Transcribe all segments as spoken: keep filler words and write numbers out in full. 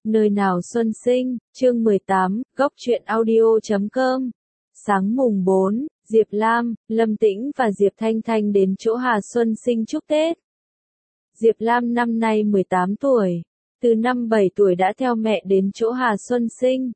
Nơi nào xuân sinh, chương mười tám, góc truyện audio chấm com. Sáng mùng bốn, Diệp Lam, Lâm Tĩnh và Diệp Thanh Thanh đến chỗ Hà Xuân Sinh chúc Tết. Diệp Lam năm nay mười tám tuổi, từ năm bảy tuổi đã theo mẹ đến chỗ Hà Xuân Sinh.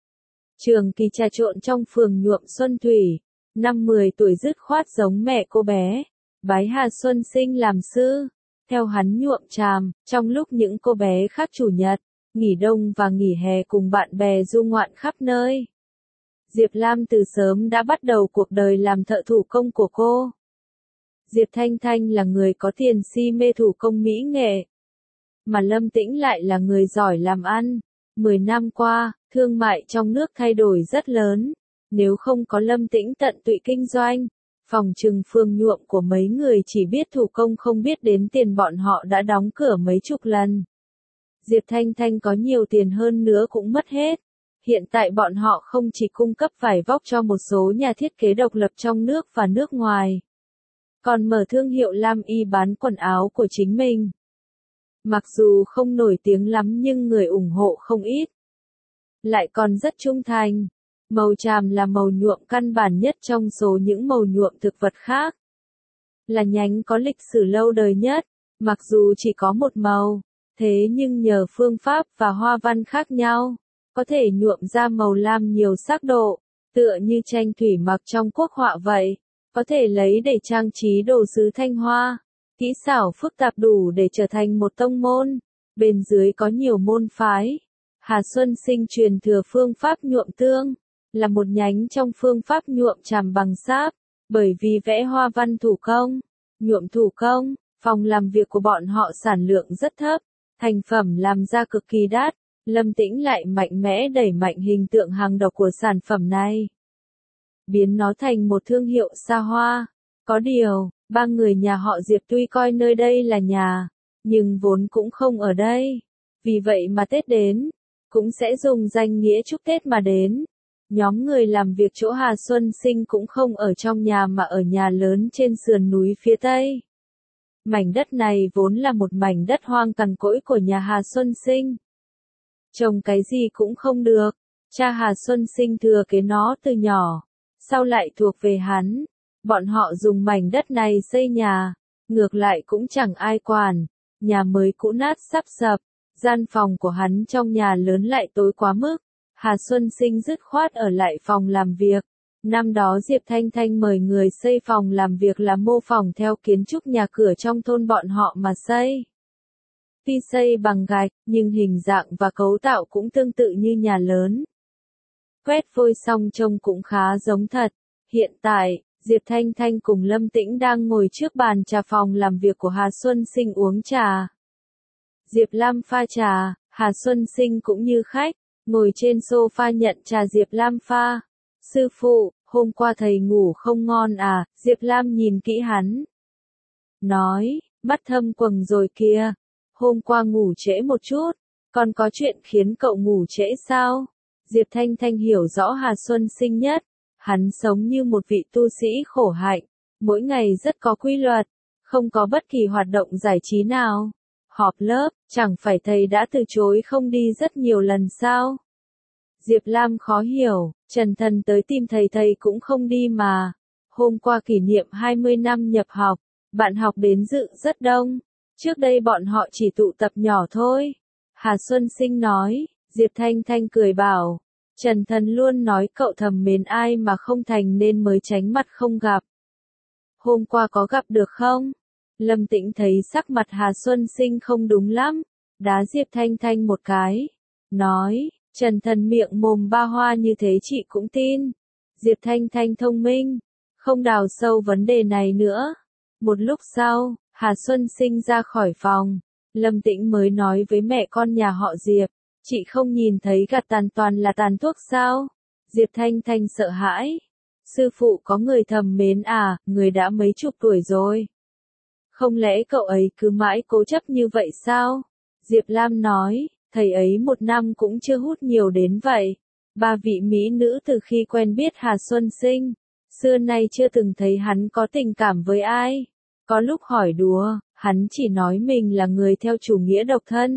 Trường kỳ trà trộn trong phường nhuộm Xuân Thủy, năm mười tuổi dứt khoát giống mẹ cô bé, bái Hà Xuân Sinh làm sư, theo hắn nhuộm tràm, trong lúc những cô bé khác chủ nhật, nghỉ đông và nghỉ hè cùng bạn bè du ngoạn khắp nơi. Diệp Lam từ sớm đã bắt đầu cuộc đời làm thợ thủ công của cô. Diệp Thanh Thanh là người có tiền si mê thủ công mỹ nghệ, mà Lâm Tĩnh lại là người giỏi làm ăn. Mười năm qua, thương mại trong nước thay đổi rất lớn, nếu không có Lâm Tĩnh tận tụy kinh doanh, phòng trừng phường nhuộm của mấy người chỉ biết thủ công không biết đến tiền bọn họ đã đóng cửa mấy chục lần. Diệp Thanh Thanh có nhiều tiền hơn nữa cũng mất hết. Hiện tại bọn họ không chỉ cung cấp vải vóc cho một số nhà thiết kế độc lập trong nước và nước ngoài, còn mở thương hiệu Lam Y bán quần áo của chính mình. Mặc dù không nổi tiếng lắm nhưng người ủng hộ không ít. Lại còn rất trung thành. Màu tràm là màu nhuộm căn bản nhất trong số những màu nhuộm thực vật khác. Là nhánh có lịch sử lâu đời nhất, mặc dù chỉ có một màu, thế nhưng nhờ phương pháp và hoa văn khác nhau, có thể nhuộm ra màu lam nhiều sắc độ, tựa như tranh thủy mặc trong quốc họa vậy, có thể lấy để trang trí đồ sứ Thanh Hoa. Kỹ xảo phức tạp đủ để trở thành một tông môn, bên dưới có nhiều môn phái. Hà Xuân Sinh truyền thừa phương pháp nhuộm tương, là một nhánh trong phương pháp nhuộm tràm bằng sáp, bởi vì vẽ hoa văn thủ công, nhuộm thủ công, phòng làm việc của bọn họ sản lượng rất thấp, thành phẩm làm ra cực kỳ đắt. Lâm Tĩnh lại mạnh mẽ đẩy mạnh hình tượng hàng đầu của sản phẩm này, biến nó thành một thương hiệu xa hoa. Có điều, ba người nhà họ Diệp tuy coi nơi đây là nhà, nhưng vốn cũng không ở đây. Vì vậy mà Tết đến, cũng sẽ dùng danh nghĩa chúc Tết mà đến. Nhóm người làm việc chỗ Hà Xuân Sinh cũng không ở trong nhà mà ở nhà lớn trên sườn núi phía Tây. Mảnh đất này vốn là một mảnh đất hoang cằn cỗi của nhà Hà Xuân Sinh. Trồng cái gì cũng không được, cha Hà Xuân Sinh thừa kế nó từ nhỏ, sau lại thuộc về hắn. Bọn họ dùng mảnh đất này xây nhà, ngược lại cũng chẳng ai quản, nhà mới cũ nát sắp sập, gian phòng của hắn trong nhà lớn lại tối quá mức. Hà Xuân Sinh dứt khoát ở lại phòng làm việc. Năm đó Diệp Thanh Thanh mời người xây phòng làm việc là mô phỏng theo kiến trúc nhà cửa trong thôn bọn họ mà xây. Tuy xây bằng gạch, nhưng hình dạng và cấu tạo cũng tương tự như nhà lớn. Quét vôi xong trông cũng khá giống thật. Hiện tại, Diệp Thanh Thanh cùng Lâm Tĩnh đang ngồi trước bàn trà phòng làm việc của Hà Xuân Sinh uống trà. Diệp Lam pha trà, Hà Xuân Sinh cũng như khách, ngồi trên sofa nhận trà Diệp Lam pha. Sư phụ, hôm qua thầy ngủ không ngon à? Diệp Lam nhìn kỹ hắn, nói, mắt thâm quầng rồi kìa. Hôm qua ngủ trễ một chút, còn có chuyện khiến cậu ngủ trễ sao? Diệp Thanh Thanh hiểu rõ Hà Xuân Sinh nhất. Hắn sống như một vị tu sĩ khổ hạnh, mỗi ngày rất có quy luật, không có bất kỳ hoạt động giải trí nào. Họp lớp, chẳng phải thầy đã từ chối không đi rất nhiều lần sao? Diệp Lam khó hiểu, Trần Thần tới tìm thầy thầy cũng không đi mà. Hôm qua kỷ niệm hai mươi năm nhập học, bạn học đến dự rất đông, trước đây bọn họ chỉ tụ tập nhỏ thôi. Hà Xuân Sinh nói. Diệp Thanh Thanh cười bảo, Trần Thần luôn nói cậu thầm mến ai mà không thành nên mới tránh mặt không gặp. Hôm qua có gặp được không? Lâm Tĩnh thấy sắc mặt Hà Xuân Sinh không đúng lắm, đá Diệp Thanh Thanh một cái, nói, Trần Thần miệng mồm ba hoa như thế chị cũng tin. Diệp Thanh Thanh thông minh, không đào sâu vấn đề này nữa. Một lúc sau, Hà Xuân Sinh ra khỏi phòng, Lâm Tĩnh mới nói với mẹ con nhà họ Diệp, chị không nhìn thấy gạt tàn toàn là tàn thuốc sao? Diệp Thanh Thanh sợ hãi. Sư phụ có người thầm mến à, người đã mấy chục tuổi rồi. Không lẽ cậu ấy cứ mãi cố chấp như vậy sao? Diệp Lam nói, thầy ấy một năm cũng chưa hút nhiều đến vậy. Ba vị mỹ nữ từ khi quen biết Hà Xuân Sinh, xưa nay chưa từng thấy hắn có tình cảm với ai. Có lúc hỏi đùa, hắn chỉ nói mình là người theo chủ nghĩa độc thân,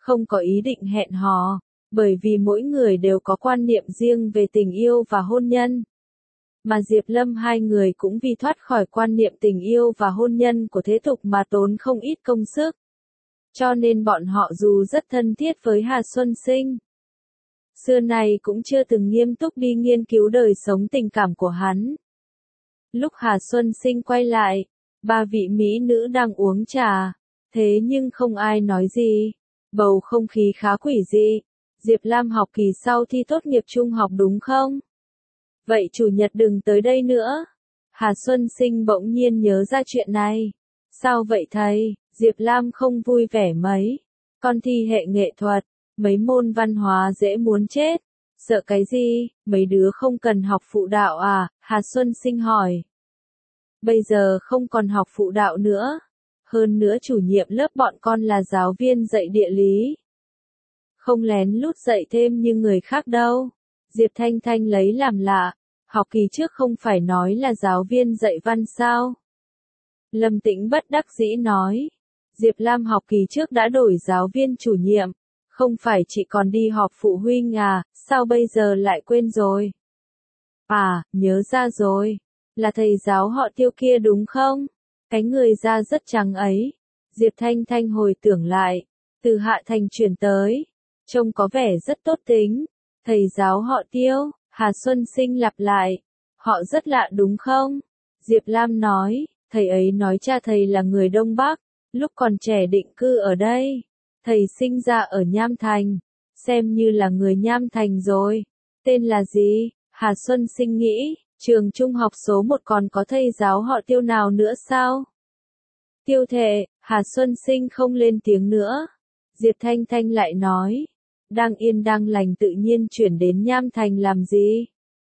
không có ý định hẹn hò, bởi vì mỗi người đều có quan niệm riêng về tình yêu và hôn nhân. Mà Diệp Lâm hai người cũng vì thoát khỏi quan niệm tình yêu và hôn nhân của thế tục mà tốn không ít công sức. Cho nên bọn họ dù rất thân thiết với Hà Xuân Sinh, xưa nay cũng chưa từng nghiêm túc đi nghiên cứu đời sống tình cảm của hắn. Lúc Hà Xuân Sinh quay lại, ba vị mỹ nữ đang uống trà, thế nhưng không ai nói gì. Bầu không khí khá quỷ dị. Diệp Lam học kỳ sau thi tốt nghiệp trung học đúng không? Vậy chủ nhật đừng tới đây nữa. Hà Xuân Sinh bỗng nhiên nhớ ra chuyện này. Sao vậy thầy? Diệp Lam không vui vẻ mấy. Con thi hệ nghệ thuật, mấy môn văn hóa dễ muốn chết. Sợ cái gì? Mấy đứa không cần học phụ đạo à? Hà Xuân Sinh hỏi. Bây giờ không còn học phụ đạo nữa. Hơn nữa chủ nhiệm lớp bọn con là giáo viên dạy địa lý. Không lén lút dạy thêm như người khác đâu. Diệp Thanh Thanh lấy làm lạ. Học kỳ trước không phải nói là giáo viên dạy văn sao? Lâm Tĩnh bất đắc dĩ nói. Diệp Lam học kỳ trước đã đổi giáo viên chủ nhiệm. Không phải chị còn đi họp phụ huynh à, sao bây giờ lại quên rồi? À, nhớ ra rồi. Là thầy giáo họ Tiêu kia đúng không? Cái người da rất trắng ấy. Diệp Thanh Thanh hồi tưởng lại. Từ Hạ Thành chuyển tới. Trông có vẻ rất tốt tính. Thầy giáo họ Tiêu, Hà Xuân Sinh lặp lại. Họ rất lạ đúng không? Diệp Lam nói. Thầy ấy nói cha thầy là người Đông Bắc. Lúc còn trẻ định cư ở đây. Thầy sinh ra ở Nham Thành. Xem như là người Nham Thành rồi. Tên là gì? Hà Xuân Sinh nghĩ. Trường trung học số một còn có thầy giáo họ Tiêu nào nữa sao? Tiêu Thệ. Hà Xuân Sinh không lên tiếng nữa. Diệp Thanh Thanh lại nói. Đang yên đang lành tự nhiên chuyển đến Nham Thành làm gì?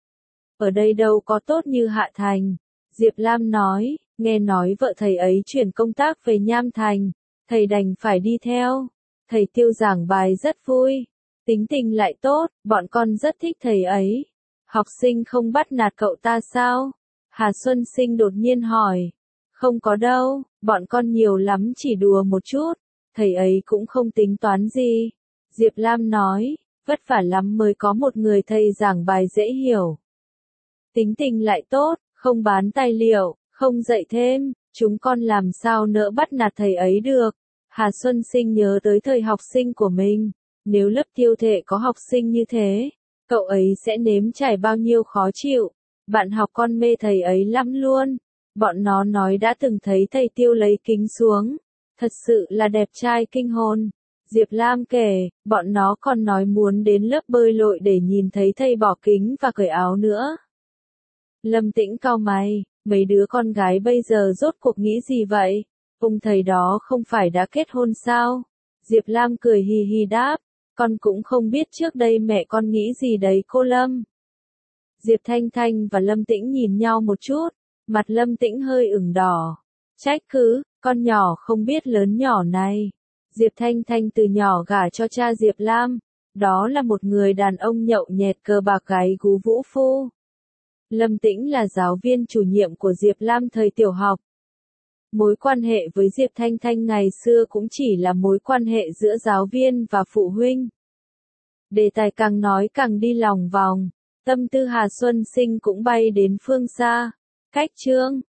Ở đây đâu có tốt như Hạ Thành. Diệp Lam nói. Nghe nói vợ thầy ấy chuyển công tác về Nham Thành. Thầy đành phải đi theo. Thầy Tiêu giảng bài rất vui. Tính tình lại tốt. Bọn con rất thích thầy ấy. Học sinh không bắt nạt cậu ta sao? Hà Xuân Sinh đột nhiên hỏi. Không có đâu, bọn con nhiều lắm chỉ đùa một chút. Thầy ấy cũng không tính toán gì. Diệp Lam nói, vất vả lắm mới có một người thầy giảng bài dễ hiểu. Tính tình lại tốt, không bán tài liệu, không dạy thêm, chúng con làm sao nỡ bắt nạt thầy ấy được. Hà Xuân Sinh nhớ tới thời học sinh của mình. Nếu lớp Tiêu Thệ có học sinh như thế, cậu ấy sẽ nếm trải bao nhiêu khó chịu. Bạn học con mê thầy ấy lắm luôn. Bọn nó nói đã từng thấy thầy Tiêu lấy kính xuống. Thật sự là đẹp trai kinh hồn. Diệp Lam kể, bọn nó còn nói muốn đến lớp bơi lội để nhìn thấy thầy bỏ kính và cởi áo nữa. Lâm Tĩnh cau mày, mấy đứa con gái bây giờ rốt cuộc nghĩ gì vậy? Ông thầy đó không phải đã kết hôn sao? Diệp Lam cười hì hì đáp, con cũng không biết trước đây mẹ con nghĩ gì đấy cô Lâm. Diệp Thanh Thanh và Lâm Tĩnh nhìn nhau một chút, mặt Lâm Tĩnh hơi ửng đỏ. Trách cứ, con nhỏ không biết lớn nhỏ này. Diệp Thanh Thanh từ nhỏ gả cho cha Diệp Lam, đó là một người đàn ông nhậu nhẹt cờ bạc gáy gú vũ phu. Lâm Tĩnh là giáo viên chủ nhiệm của Diệp Lam thời tiểu học. Mối quan hệ với Diệp Thanh Thanh ngày xưa cũng chỉ là mối quan hệ giữa giáo viên và phụ huynh. Đề tài càng nói càng đi lòng vòng, tâm tư Hà Xuân Sinh cũng bay đến phương xa. Cách chương